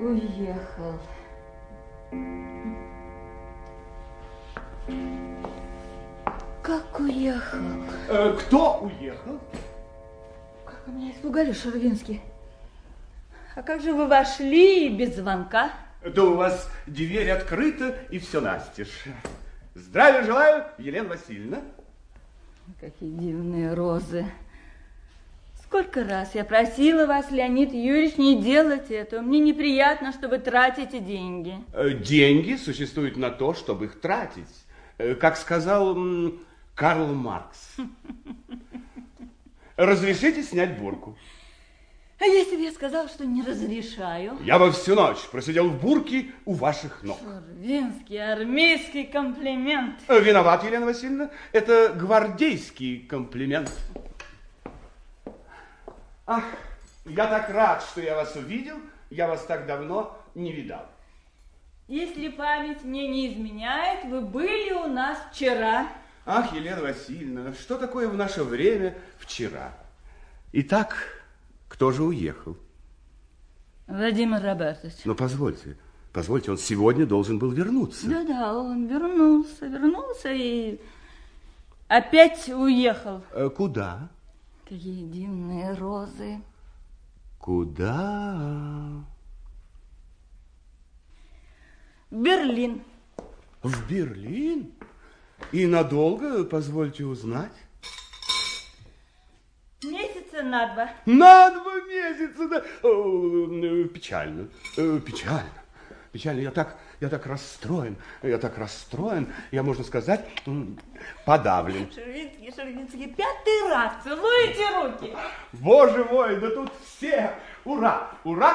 Уехал. Как уехал? Кто уехал? Как вы меня испугали, Шервинский. А как же вы вошли без звонка? Да у вас дверь открыта и все настежь. Здравия желаю, Елена Васильевна. Какие дивные розы. Сколько раз я просила вас, Леонид Юрьевич, не делать этого. Мне неприятно, что вы тратите деньги. Деньги существуют на то, чтобы их тратить. Как сказал Карл Маркс. Разрешите снять бурку? А если бы я сказала, что не разрешаю? Я бы всю ночь просидел в бурке у ваших ног. Шервинский, армейский комплимент. Виноват, Елена Васильевна. Это гвардейский комплимент. Ах, я так рад, что я вас увидел. Я вас так давно не видал. Если память мне не изменяет, вы были у нас вчера. Ах, Елена Васильевна, что такое в наше время вчера? Итак, кто же уехал? Владимир Робертович. Но позвольте, он сегодня должен был вернуться. Да, он вернулся и опять уехал. Куда? Какие дивные розы. Куда? В Берлин. В Берлин? И надолго, позвольте узнать? Месяца на 2. На 2 месяца, да? Печально. Я так расстроен. Я, можно сказать, подавлен. Шервинский, 5-й раз целуете руки. Боже мой, да тут все. Ура.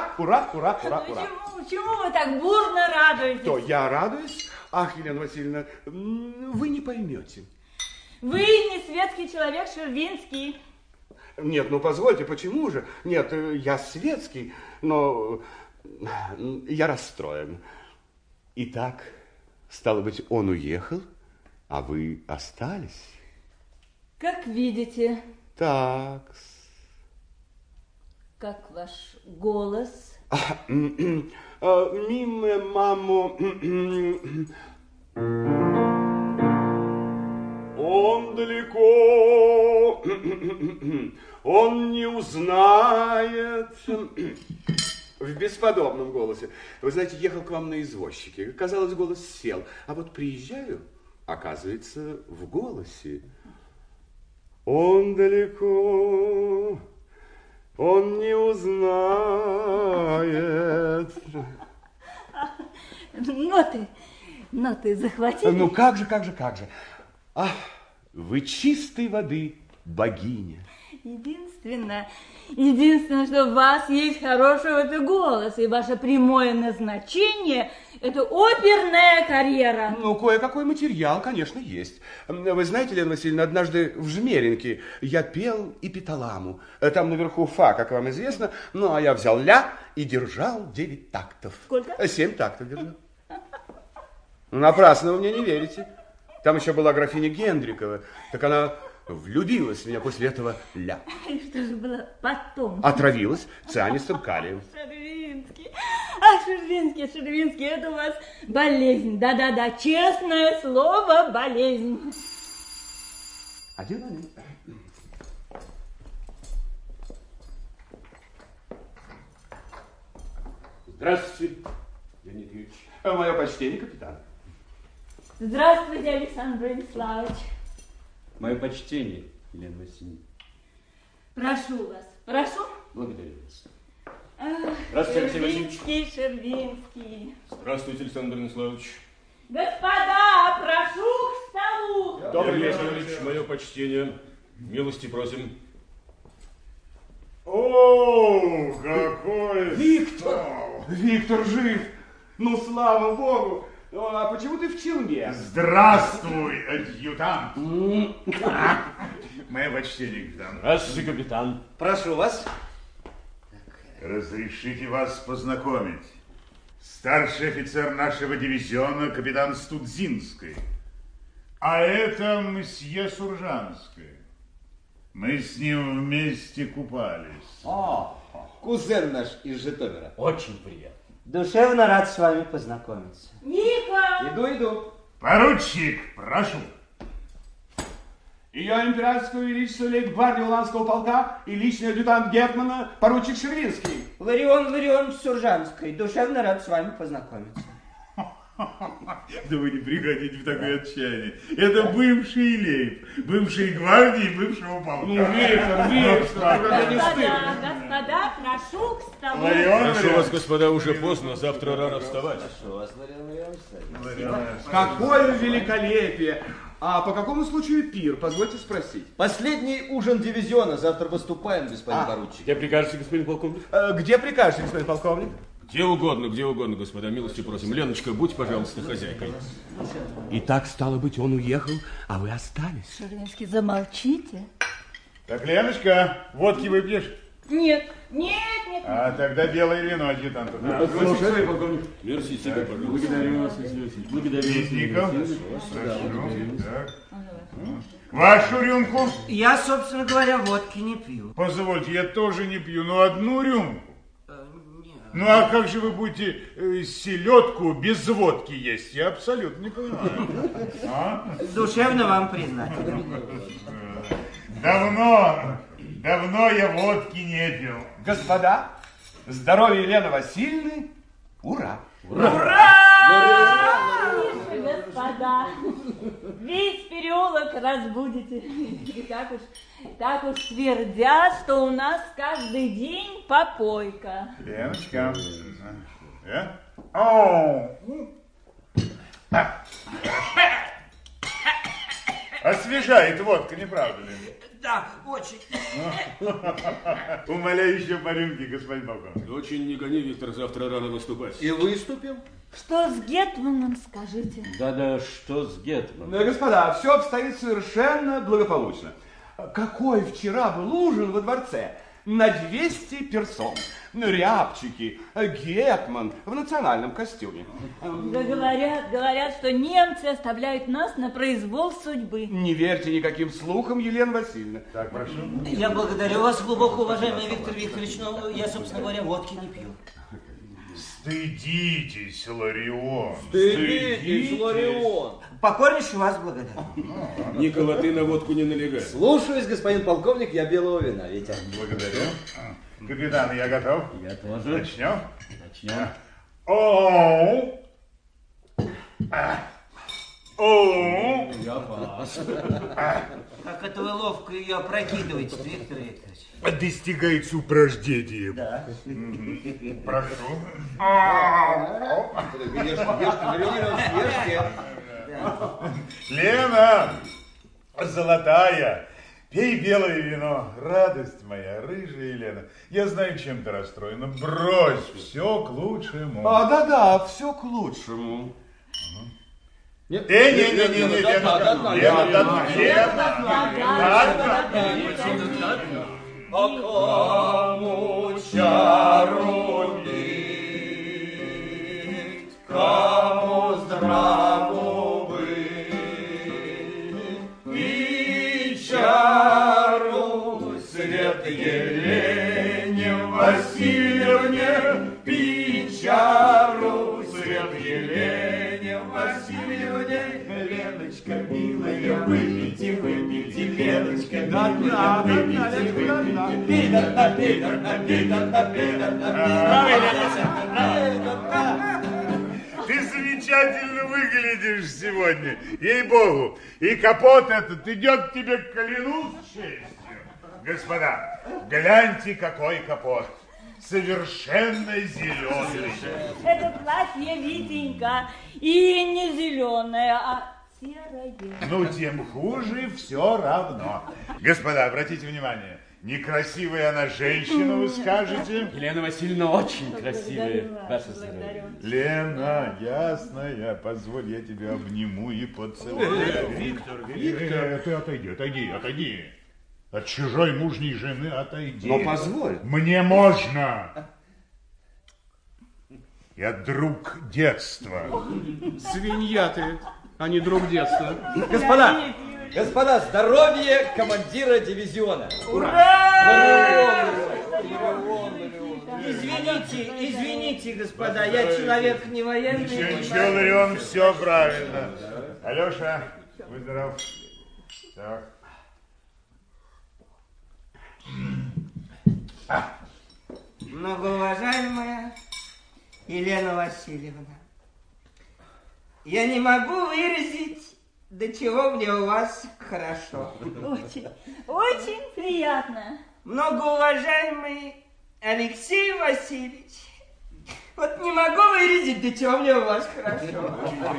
Чему вы так бурно радуетесь? То я радуюсь? Ах, Елена Васильевна, вы не поймете. Вы не светский человек, Шервинский. Нет, ну позвольте, почему же? Нет, я светский, но я расстроен. Итак, стало быть, он уехал, а вы остались? Как видите. Так. Как ваш голос? Мимо, мамо. Он далеко, он не узнает. В бесподобном голосе. Вы знаете, ехал к вам на извозчике. Казалось, голос сел. А вот приезжаю, оказывается, в голосе. Он далеко, он не узнает. Ноты захватили? Ну, как же. Ах, вы чистой воды богиня. Единственное, что у вас есть хороший это голос, и ваше прямое назначение – это оперная карьера. Ну, кое-какой материал, конечно, есть. Вы знаете, Лена Васильевна, однажды в Жмеринке я пел эпиталаму. Там наверху фа, как вам известно, ну, а я взял ля и держал 9 тактов. Сколько? 7 тактов держал. Напрасно вы мне не верите. Там еще была графиня Гендрикова, так она влюбилась в меня после этого ля. И что же было потом? Отравилась цианистым калием. Шервинский, Шервинский, это у вас болезнь. Да, честное слово, болезнь. Один момент. Здравствуйте, Леонид Юрьевич. Мое почтение, капитан. Здравствуйте, Александр Владиславович. Мое почтение, Елена Васильевна. Прошу вас, прошу. Благодарю вас. Здравствуйте, Алексей Шервинский. Здравствуйте, Александр Владиславович. Господа, прошу к столу. Добрый вечер, Ильич, мое почтение. Милости просим. О, какой Виктор жив. Ну, слава богу. А почему ты в челме? Здравствуй, адъютант. Мое почтение, капитан. Здравствуйте, капитан. Прошу вас. Разрешите вас познакомить. Старший офицер нашего дивизиона, капитан Студзинский. А это мсье Суржанский. Мы с ним вместе купались. О, кузен наш из Житомира. Очень приятно. Душевно рад с вами познакомиться. Ника! Иду. Поручик, прошу. Ее императорского величества лейб-гвардии Уланского полка и личный адъютант гетмана, поручик Шервинский. Ларион Ларионович Суржанский, душевно рад с вами познакомиться. Да вы не приходите в такое отчаяние. Это бывший лейб, бывший гвардии, бывшего полка. Господа, прошу к столу. Прошу вас, господа, уже поздно, завтра рано вставать. Прошу вас, Ларион Ларионович. Какое великолепие! А по какому случаю пир, позвольте спросить? Последний ужин дивизиона. Завтра выступаем, господин поручик. Где прикажете, господин полковник? Где прикажете, господин полковник? Где угодно, господа, милости просим. Леночка, будь, пожалуйста, хозяйкой. И так, стало быть, он уехал, а вы остались. Шервинский, замолчите. Так, Леночка, водки выпьешь? Нет. А тогда белое вино адъютанту. Слушай, полковник. Мерси себе, пожалуйста. Благодарю вас, Вестников. Прошу. Так. Вашу рюмку? Я, собственно говоря, водки не пью. Позвольте, я тоже не пью, но одну рюмку. Ну а как же вы будете селедку без водки есть? Я абсолютно не понимаю. Душевно вам признателен. Давно я водки не пил. Господа, здоровья Елены Васильевны, ура! Господа, весь переулок разбудите. И так уж твердят, что у нас каждый день попойка. Леночка. Освежает водка, не правда ли? Да, очень. Умоляю еще по рюмке, господин полковник. Очень не гони, Виктор, завтра рано выступать. И выступим? Что с гетманом, скажите? Да-да, что с гетманом? Господа, все обстоит совершенно благополучно. Какой вчера был ужин во дворце? На 200 персон. Рябчики, гетман в национальном костюме. Да говорят, что немцы оставляют нас на произвол судьбы. Не верьте никаким слухам, Елена Васильевна. Так, прошу. Я благодарю вас, глубоко уважаемый Виктор Викторович, но я, собственно говоря, водки не пью. Стыдитесь, Ларион. Стыдитесь, Ларион. Покорнейше вас благодарю. Никола, ты на водку не налегай. Слушаюсь, господин полковник, я белого вина, Витя. Благодарю. Капитан, я готов. Я тоже. Начнем? Начнем. Оу. Я пас. Как это вы ловко ее опрокидываете, Виктор Викторович? Достигается упреждением. Да. Прошу. Ешьте. Лена, золотая, пей белое вино. Радость моя, рыжая Елена. Я знаю, чем ты расстроена. Брось, все к лучшему. Да-да, все к лучшему. Не, Лена, А кому чару бить, кому здраву быть, и чару свет Елене Васильевне, печару свет Елене Васильевне. Леночка, милая, выпейте, Леночка, милая, ты замечательно выглядишь сегодня, ей-богу. И капот этот идет тебе, клянусь честью. Господа, гляньте, какой капот. Совершенно зеленый. Это платье, Витенька, и не зеленое, а серое. Ну, тем хуже, все равно. Господа, обратите внимание, некрасивая она женщина, вы скажете? Елена Васильевна очень красивая. Ваше Благодарю. Лена, ясная, позволь, я тебя обниму и поцелую. Виктор, ты отойди. От чужой мужней жены отойди. Но позволь. Мне можно. Я друг детства. Свинья ты, а не друг детства. Господа, здоровье командира дивизиона. Извините, Извините, господа, я человек не военный. Ничего, Ларион, все правильно. Алеша, будь здоров. Так. Многоуважаемая Елена Васильевна, я не могу выразить, до чего мне у вас хорошо. Очень, очень приятно. Многоуважаемый Алексей Васильевич, вот не могу выразить, до чего мне у вас хорошо.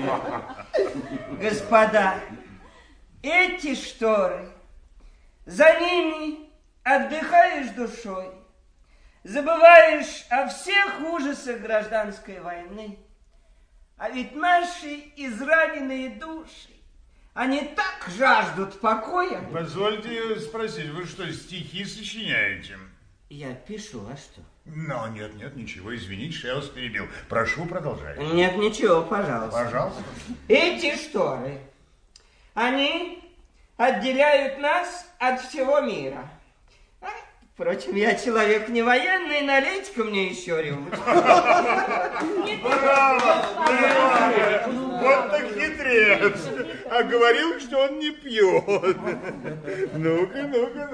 Господа, эти шторы, за ними отдыхаешь душой, забываешь о всех ужасах гражданской войны. А ведь наши израненные души, они так жаждут покоя. Позвольте спросить, вы что, стихи сочиняете? Я пишу, а что? Но нет, ничего, извините, что я вас перебил. Прошу, продолжайте. Нет, ничего, пожалуйста. Пожалуйста. Эти шторы, они отделяют нас от всего мира. Впрочем, я человек не военный, налейте-ка мне еще рюмочку. Браво! Вот так хитрец. А говорил, что он не пьет. Ну-ка.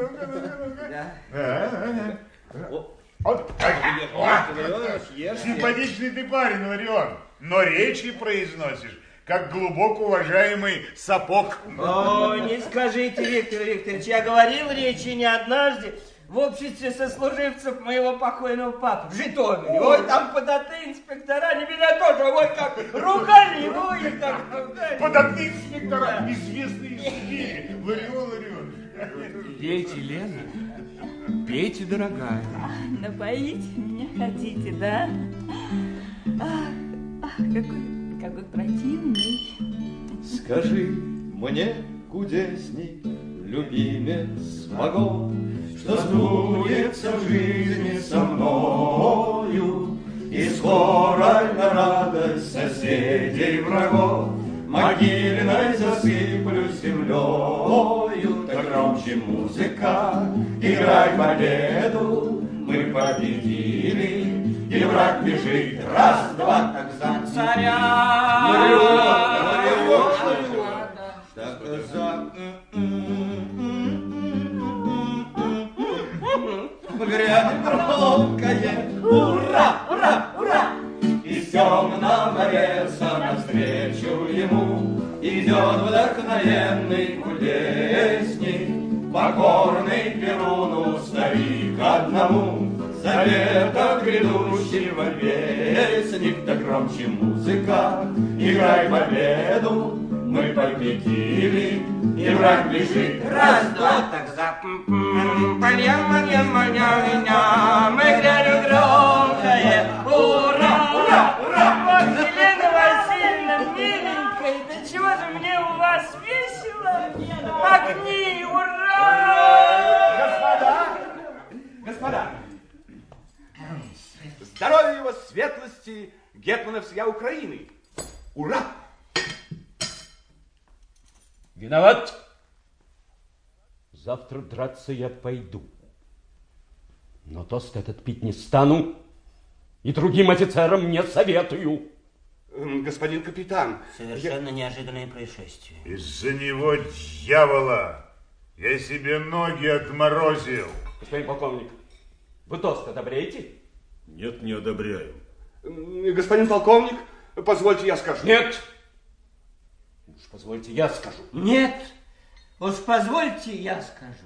Симпатичный ты парень, Ларион, но речи произносишь, как глубоко уважаемый сапог. О, не скажите, Виктор Викторович, я говорил речи не однажды в обществе сослуживцев моего покойного папы в Житомире. Ой, там податные инспектора, не меня тоже, вот как ругали его и так ругали. Податные инспектора, известные звери. Ларион. Пейте, Лена, пейте, дорогая. Напоить меня хотите, да? Ах, какой противный. Скажи мне, кудесник, любимец могу, что сбудется в жизни со мною, и скоро на радость соседей врагов могильной засыплю землею. Так громче музыка, играй победу, мы победили, и враг бежит, раз, два, так за царя. Так за... Грянет громкое ура, ура, ура! Из темного леса навстречу ему идет вдохновенный кудесник, покорный Перуну старик одному, завета грядущего вестник. Да громче музыка, играй победу, мы победили, и враг бежит. Раз, два, так за... Мы грянем громкое ура, ура, ура! Вот, Елена Васильевна, миленькая, да чего же мне у вас весело? Огни, ура! Господа, здоровья его светлости гетмана всея Украины. Ура! Виноват. Завтра драться я пойду. Но тост этот пить не стану и другим офицерам не советую. Господин капитан. Совершенно неожиданное происшествие. Из-за него, дьявола, я себе ноги отморозил. Господин полковник, вы тост одобряете? Нет, не одобряю. Господин полковник, позвольте я скажу. Нет. Уж позвольте я скажу. Нет, уж позвольте я скажу.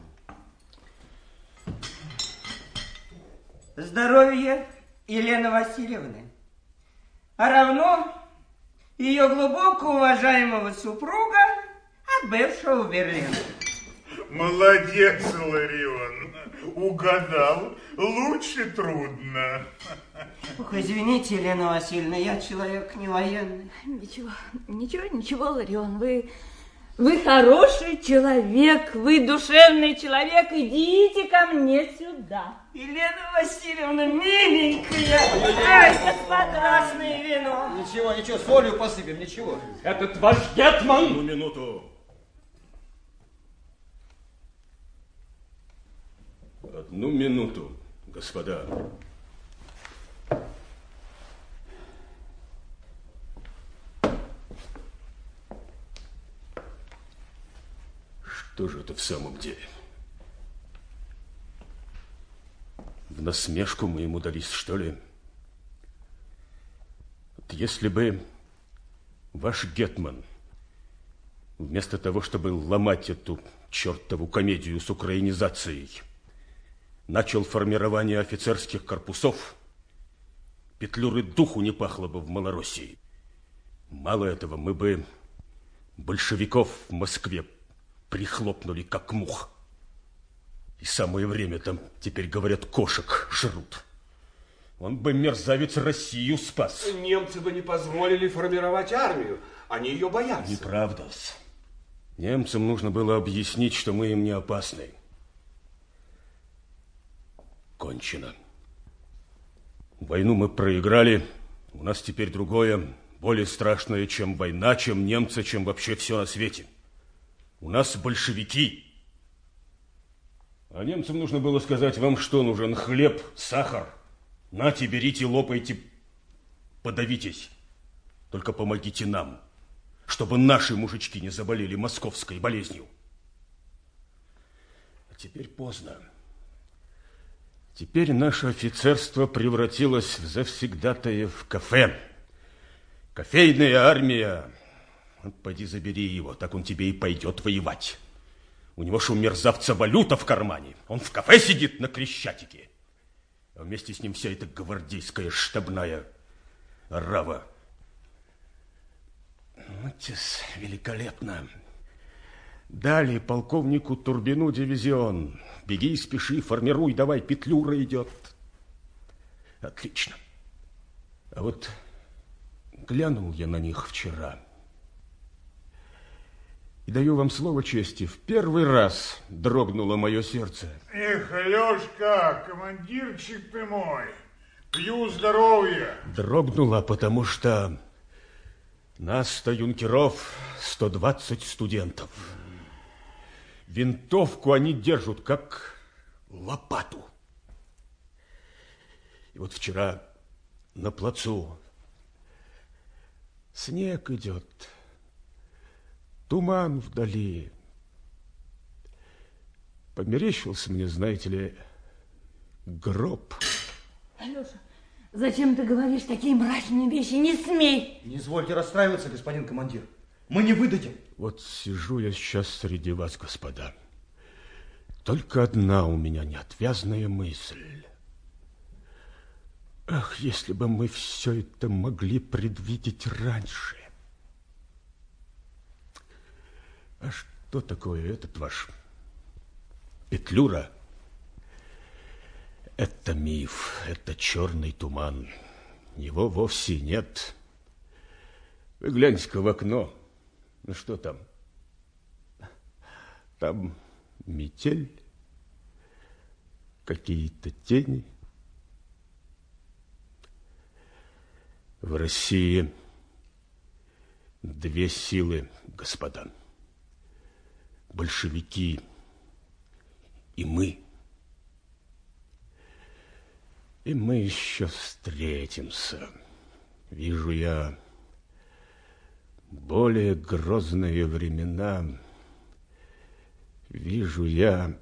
Здоровье Елены Васильевны, а равно ее глубоко уважаемого супруга, отбывшего в Берлин. Молодец, Ларион. Угадал. Лучше трудно. Ох, извините, Елена Васильевна, я человек не военный. Ничего, Ларион, вы хороший человек, вы душевный человек, идите ко мне сюда. Елена Васильевна, миленькая, ай, господа, красное вино. Ничего, солью посыпем, ничего. Этот ваш гетман... Одну минуту. Одну минуту, господа. Что же это в самом деле? В насмешку мы ему дались, что ли? Вот если бы ваш гетман, вместо того, чтобы ломать эту чертову комедию с украинизацией, начал формирование офицерских корпусов, Петлюры духу не пахло бы в Малороссии. Мало этого, мы бы большевиков в Москве прихлопнули, как мух. И самое время там, теперь говорят, кошек жрут. Он бы, мерзавец, Россию спас. Немцы бы не позволили формировать армию. Они ее боятся. Неправда. Немцам нужно было объяснить, что мы им не опасны. Кончено. Войну мы проиграли. У нас теперь другое, более страшное, чем война, чем немцы, чем вообще все на свете. У нас большевики. А немцам нужно было сказать, вам что нужен? Хлеб, сахар? Нате, берите, лопайте, подавитесь. Только помогите нам, чтобы наши мужички не заболели московской болезнью. А теперь поздно. Теперь наше офицерство превратилось в завсегдатаев в кафе. Кофейная армия. Вот поди забери его, так он тебе и пойдет воевать. У него ж у мерзавца валюта в кармане. Он в кафе сидит на Крещатике. А вместе с ним вся эта гвардейская штабная орава. Отец, великолепно. Дали полковнику Турбину дивизион. Беги, спеши, формируй, давай, Петлюра идет. Отлично. А вот глянул я на них вчера. И даю вам слово чести, в первый раз дрогнуло мое сердце. Эх, Алешка, командирчик ты мой, пью здоровья. Дрогнуло, потому что нас-то, юнкеров, 120 студентов. Винтовку они держат, как лопату. И вот вчера на плацу снег идет, туман вдали. Померещился мне, знаете ли, гроб. Алеша, зачем ты говоришь такие мрачные вещи? Не смей! Не извольте расстраиваться, господин командир. Мы не выдадим. Вот сижу я сейчас среди вас, господа. Только одна у меня неотвязная мысль. Ах, если бы мы все это могли предвидеть раньше. А что такое этот ваш Петлюра? Это миф, это черный туман. Его вовсе нет. Вы гляньте-ка в окно. Ну что там? Там метель, какие-то тени. В России две силы, господа. Большевики и мы. И мы еще встретимся. Вижу я более грозные времена. Вижу я...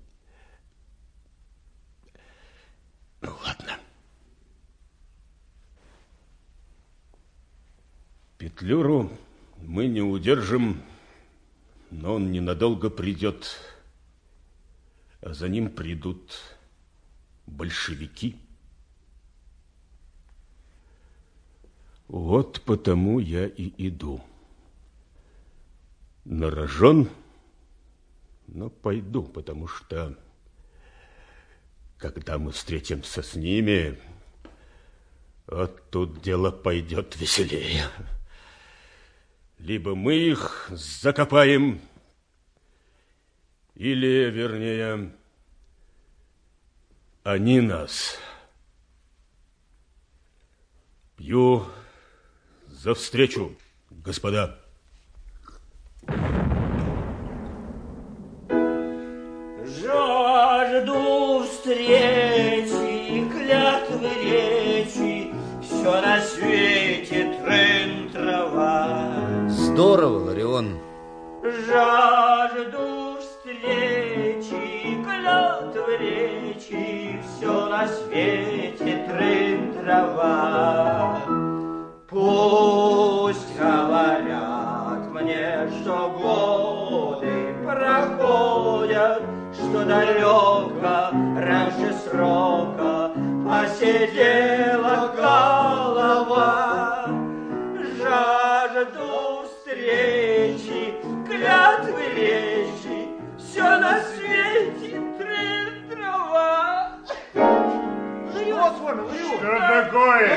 Ну, ладно. Петлюру мы не удержим, но он ненадолго придет, а за ним придут большевики. Вот потому я и иду. На рожон, но пойду, потому что, когда мы встретимся с ними, вот тут дело пойдет веселее. Либо мы их закопаем, или, вернее, они нас. Пью за встречу, господа. Жажду встречи, клятвы речи, все на свете трын трава. Здорово, Ларион. Жажду на свете трын-трава. Пусть говорят мне, что годы проходят, что далеко раньше срока посидела голова. Жажду встречи, клятвы речи, все на свете трын-трава. Что такое?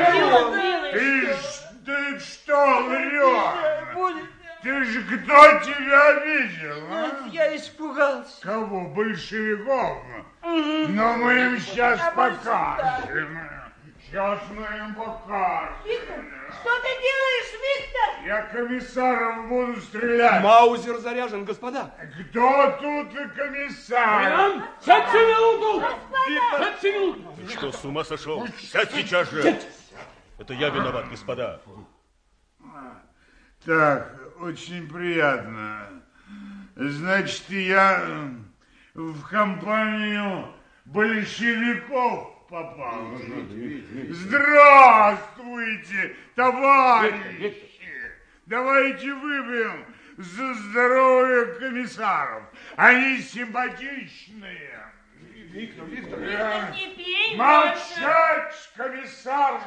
Ты что, врешь? Ты же кто тебя видел, а? Я испугался. Кого? Большевиков? Но мы им сейчас покажем. Сейчас мы им покажем. Виктор, что ты делаешь, Виктор? Я комиссаров буду стрелять. Маузер заряжен, господа. Кто тут комиссар? Сядьте минуту! Виктор! Сядьте минуту! Ты что, с ума сошел? Сядь сейчас же! Это я виноват, господа. Так, очень приятно. Значит, я в компанию большевиков попал. Здравствуйте, товарищи! Давайте выпьем за здоровье комиссаров. Они симпатичные. Виктор. Не пей Молчать, комиссар!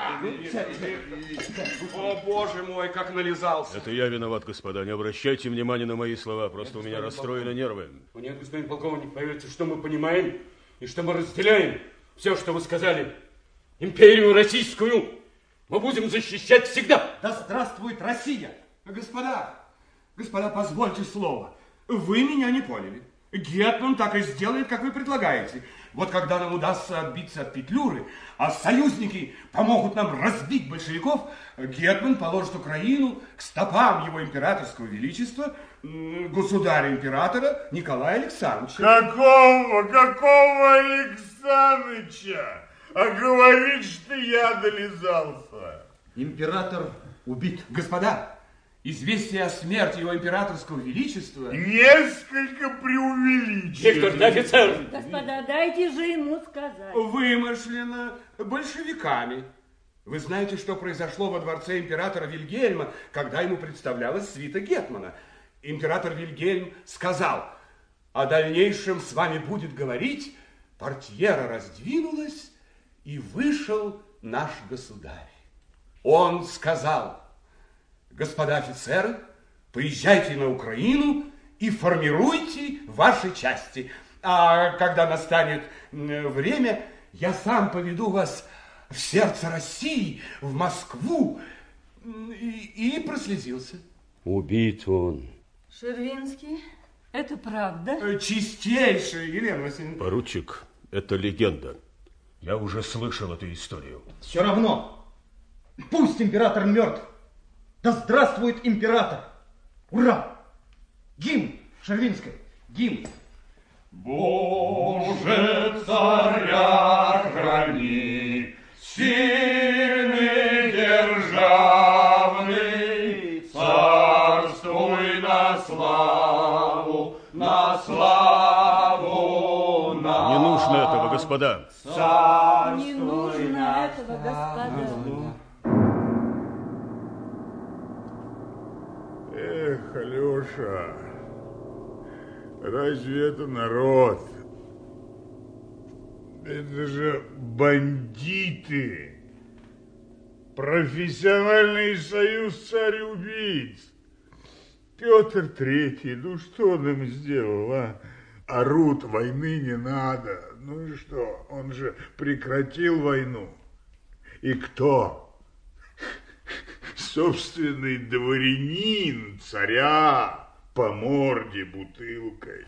О, боже мой, как нализался. Это я виноват, господа. Не обращайте внимания на мои слова. Просто у меня расстроены нервы. Нет, господин полковник, поверьте, что мы понимаем и что мы разделяем все, что вы сказали. Империю российскую мы будем защищать всегда. Да здравствует Россия! Господа, позвольте слово. Вы меня не поняли. Гетман так и сделает, как вы предлагаете. Вот когда нам удастся отбиться от Петлюры, а союзники помогут нам разбить большевиков, Гетман положит Украину к стопам его императорского величества, государя-императора Николая Александровича. Какого Александрыча? А говорит, что я долизался. Император убит. Господа, известие о смерти его императорского величества... Несколько преувеличено. Виктор, ты офицер! Господа, дайте же ему сказать. Вымышлено большевиками. Вы знаете, что произошло во дворце императора Вильгельма, когда ему представлялась свита Гетмана. Император Вильгельм сказал: о дальнейшем с вами будет говорить. Портьера раздвинулась, и вышел наш государь. Он сказал: господа офицеры, поезжайте на Украину и формируйте ваши части. А когда настанет время, я сам поведу вас в сердце России, в Москву. И прослезился. Убит он. Шервинский, это правда? Чистейшая, Елена Васильевна. Поручик, это легенда. Я уже слышал эту историю. Все равно. Пусть император мертв. Да здравствует император. Ура! Гимн, Шервинская, гимн. Боже, царя храни, сильный, державный, царствуй на славу, на славу нам. Не нужно этого, господа. Не нужно этого, господа. Эх, Алеша, разве это народ? Это же бандиты. Профессиональный союз царь-убийц. Петр Третий, ну что он им сделал, а? Орут, войны не надо. Ну и что, он же прекратил войну. И кто? Собственный дворянин царя по морде бутылкой.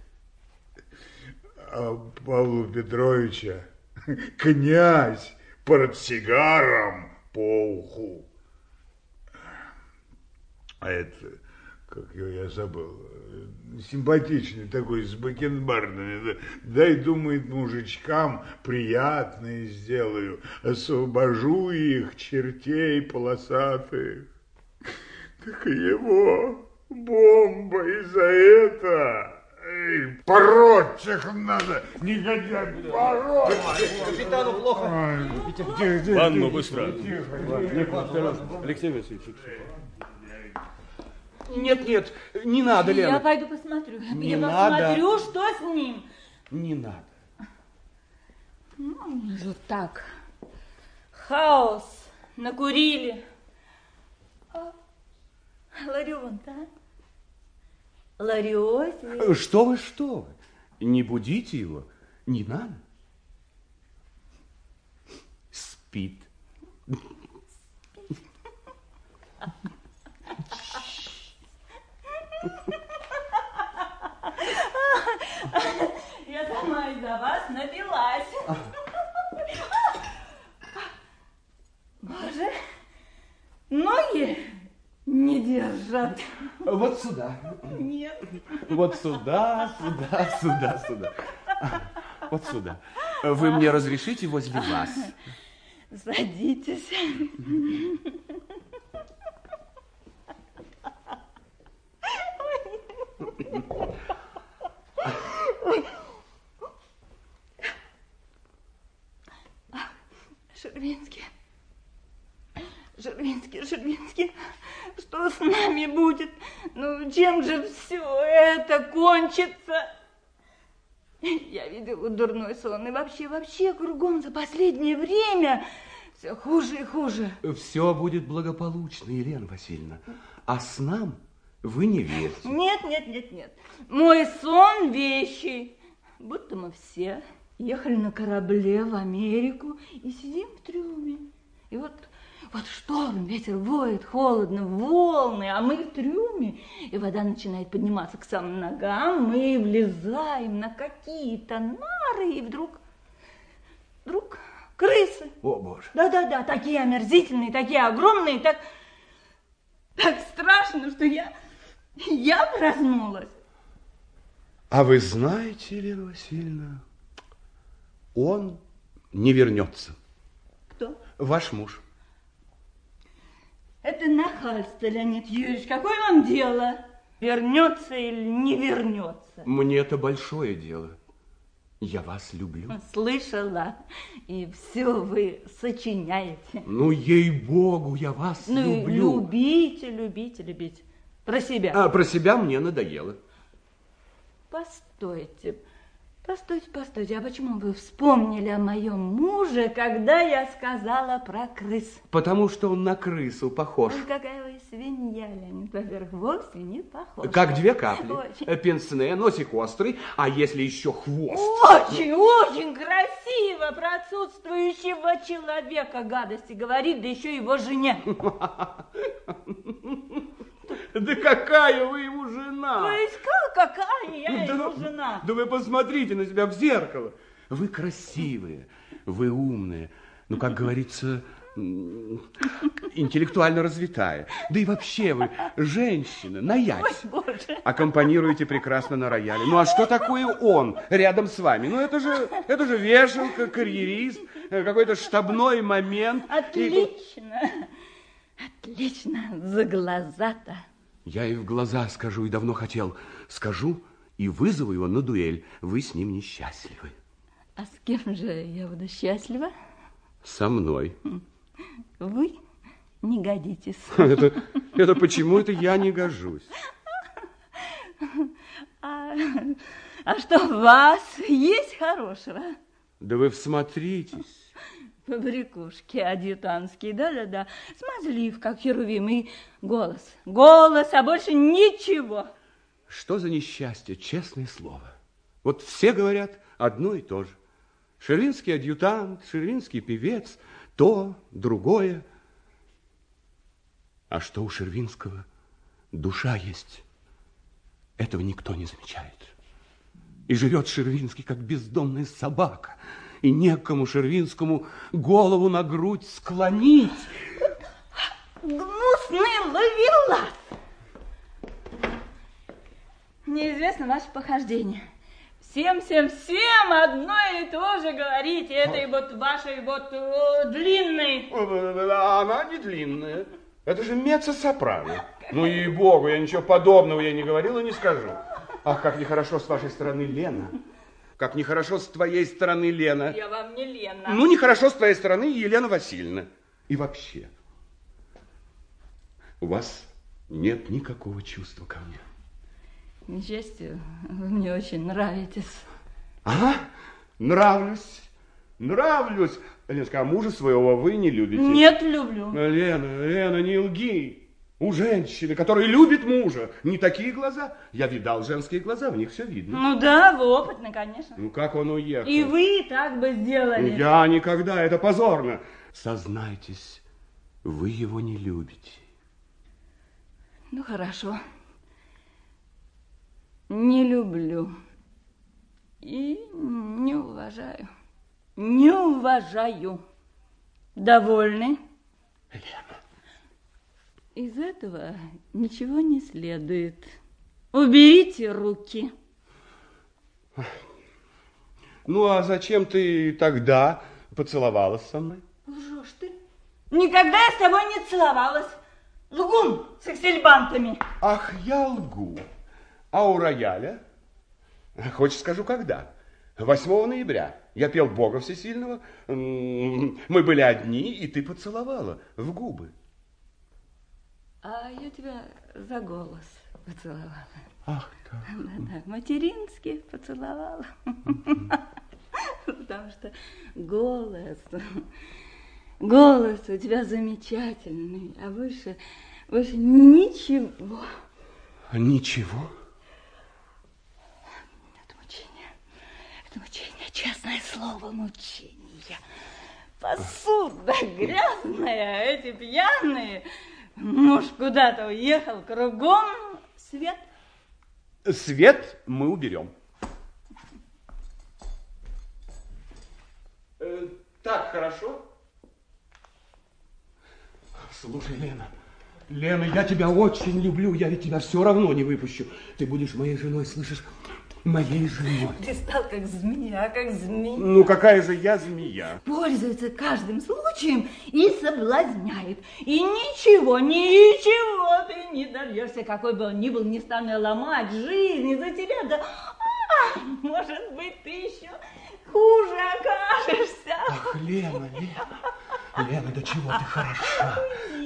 А Павла Петровича князь портсигаром по уху. А это, как его я забыл, симпатичный такой, с бакенбардами. Дай, думает, мужичкам приятное сделаю, освобожу их, чертей полосатых. Так его бомба и за это Эй, пороть их надо, негодяй, пороть. Капитану плохо. Ванну быстро. Алексей Васильевич. Нет, нет, не надо, Лена. Я пойду посмотрю. Не Я надо. посмотрю, что с ним. Не надо. Ну, же так. Хаос. Накурили. Ларион-то, а? Лариосик. Что вы, что вы? Не будите его, не надо. Спит. Я сама из-за вас напилась. Боже, ноги не держат. Вот сюда. Нет. Вот сюда, сюда. Вот сюда. Вы мне разрешите возле вас? Садитесь. Шервинский, что с нами будет? Ну, чем же все это кончится? Я видела дурной сон, и вообще кругом за последнее время все хуже и хуже. Все будет благополучно, Елена Васильевна. А снам вы не верьте. Нет. Мой сон вещий. Будто мы все ехали на корабле в Америку и сидим в трюме. И вот шторм, ветер воет, холодно, волны, а мы в трюме, и вода начинает подниматься к самым ногам, мы влезаем на какие-то нары, и вдруг крысы. О, Боже. Да, такие омерзительные, такие огромные, так страшно, что я проснулась. А вы знаете, Елена Васильевна, он не вернется. Кто? Ваш муж. Это нахальство, Леонид Юрьевич. Какое вам дело? Вернется или не вернется? Мне это большое дело. Я вас люблю. Слышала. И все вы сочиняете. Ну, ей-богу, я вас люблю. Любите. Про себя. А про себя мне надоело. Постойте. А почему вы вспомнили о моем муже, когда я сказала про крыс? Потому что он на крысу похож. Ой, какая вы свинья, Леонид. Во-первых, вовсе не похож. Как две капли. Очень. Пенсне, носик острый, а если еще хвост? Очень красиво про отсутствующего человека гадости говорит, да еще его жене. Да какая вы ему жена? То есть какая я ему жена? Да вы посмотрите на себя в зеркало. Вы красивые, вы умные, ну, как говорится, интеллектуально развитая. Да и вообще вы женщина, наять. Аккомпанируете прекрасно на рояле. Ну, а что такое он рядом с вами? Ну, это же вешалка, карьерист, какой-то штабной момент. Отлично, за глаза-то. Я и в глаза скажу, и давно хотел. Скажу и вызову его на дуэль. Вы с ним несчастливы. А с кем же я буду счастлива? Со мной. Вы не годитесь. Это почему это я не гожусь? А что в вас есть хорошего? Да вы всмотритесь. Побрякушки адъютантские, да, смазлив, как херувим, и голос, а больше ничего. Что за несчастье, честное слово. Вот все говорят одно и то же. Шервинский адъютант, шервинский певец, то, другое. А что у Шервинского душа есть, этого никто не замечает. И живет Шервинский, как бездомная собака, и некому Шервинскому голову на грудь склонить. Гнусный ловелас! Неизвестно ваше похождение. Всем одно и то же говорите. Этой вот вашей длинной. Она не длинная. Это же меццо-сопрано. Ну, ей-богу, я ничего подобного ей не говорил и не скажу. Ах, как нехорошо с вашей стороны, Лена. Как нехорошо с твоей стороны, Лена. Я вам не Лена. Ну, нехорошо с твоей стороны, Елена Васильевна. И вообще, у вас нет никакого чувства ко мне. К несчастью, вы мне очень нравитесь. Ага, нравлюсь. Нравлюсь. Леночка, а мужа своего вы не любите? Нет, люблю. Лена, не лги. У женщины, которая любит мужа, не такие глаза. Я видал женские глаза, в них все видно. Ну да, вы опытны, конечно. Ну, как он уехал? И вы так бы сделали. Я никогда, это позорно. Сознайтесь, вы его не любите. Ну, хорошо. Не люблю. И не уважаю. Не уважаю. Довольны? Лена. Из этого ничего не следует. Уберите руки. Ну, а зачем ты тогда поцеловалась со мной? Лжешь ты. Никогда я с тобой не целовалась. Лгун с аксельбантами. Ах, я лгу. А у рояля? Хочешь, скажу, когда? 8 ноября. Я пел Бога Всесильного. Мы были одни, и ты поцеловала в губы. А я тебя за голос поцеловала. Ах, так. Да, матерински поцеловала. Потому что голос у тебя замечательный, а больше ничего. Ничего? Это мучение, честное слово, мучение. Посуда грязная, эти пьяные. Муж куда-то уехал, кругом свет. Свет мы уберем. Так хорошо? Слушай, Лена, я тебя очень люблю, я ведь тебя все равно не выпущу. Ты будешь моей женой, слышишь? Моей женой. Ты стал как змея, как змея. Ну, какая же я змея? Пользуется каждым случаем и соблазняет. И ничего ты не добьешься, какой бы он ни был, не стану я ломать жизнь из-за тебя. Да, может быть, ты еще хуже окажешься. Ах, Лена, до чего ты хороша.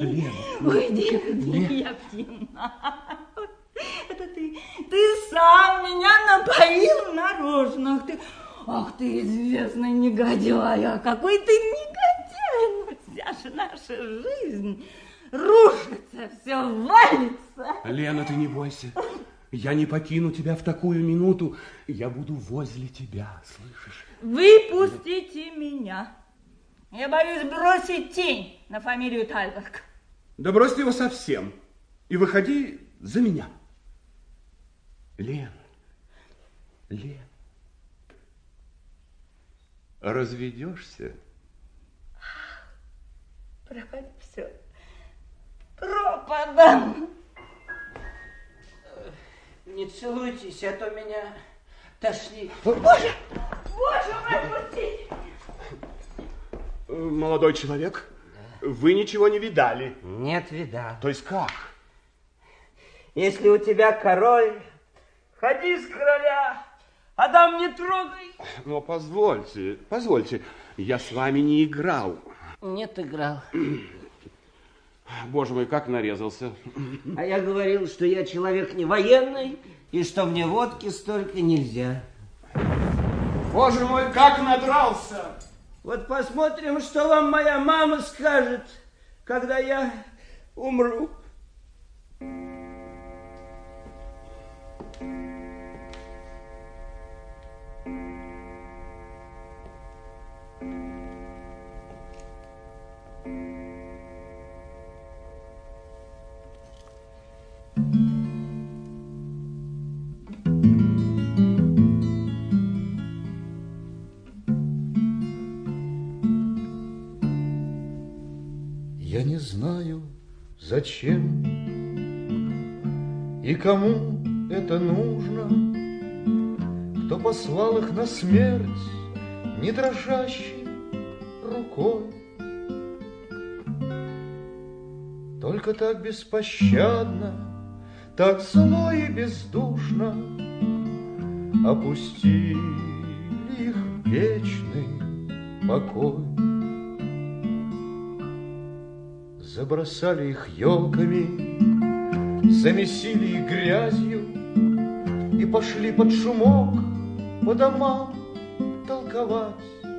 Уйди, я пьяна. Это ты сам меня напоил нарочно. Ах ты известный негодяй, а какой ты негодяй. Ну, вся же наша жизнь рушится, все валится. Лена, ты не бойся. Я не покину тебя в такую минуту. Я буду возле тебя, слышишь? Выпустите меня. Я боюсь бросить тень на фамилию Тальберг. Да брось его совсем и выходи за меня. Лен, разведешься? Пропадет все. Пропадам. Не целуйтесь, а то меня тошнит. Боже мой, пустите. Молодой человек, вы ничего не видали? Нет, видал. То есть как? Если у тебя король, ходи с короля, а дам не трогай. Но позвольте, я с вами не играл. Нет, играл. Боже мой, как нарезался. А я говорил, что я человек не военный, и что мне водки столько нельзя. Боже мой, как надрался. Вот посмотрим, что вам моя мама скажет, когда я умру. Я не знаю, зачем и кому это нужно, кто послал их на смерть не дрожащей рукой. Только так беспощадно, так зло и бездушно опустили их в вечный покой. Забросали их елками, замесили их грязью и пошли под шумок по домам толковать,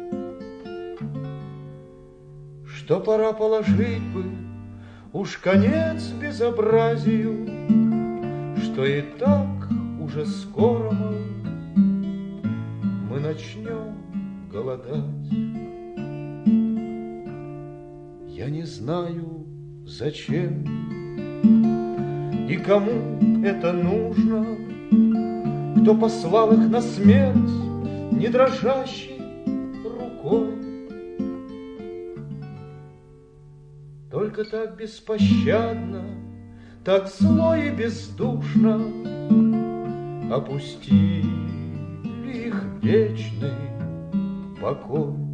что пора положить бы уж конец безобразию, что и так уже скоро, мол, мы начнем голодать. Я не знаю, зачем и кому это нужно, кто послал их на смерть не дрожащей рукой. Только так беспощадно, так зло и бездушно опустили их в вечный покой.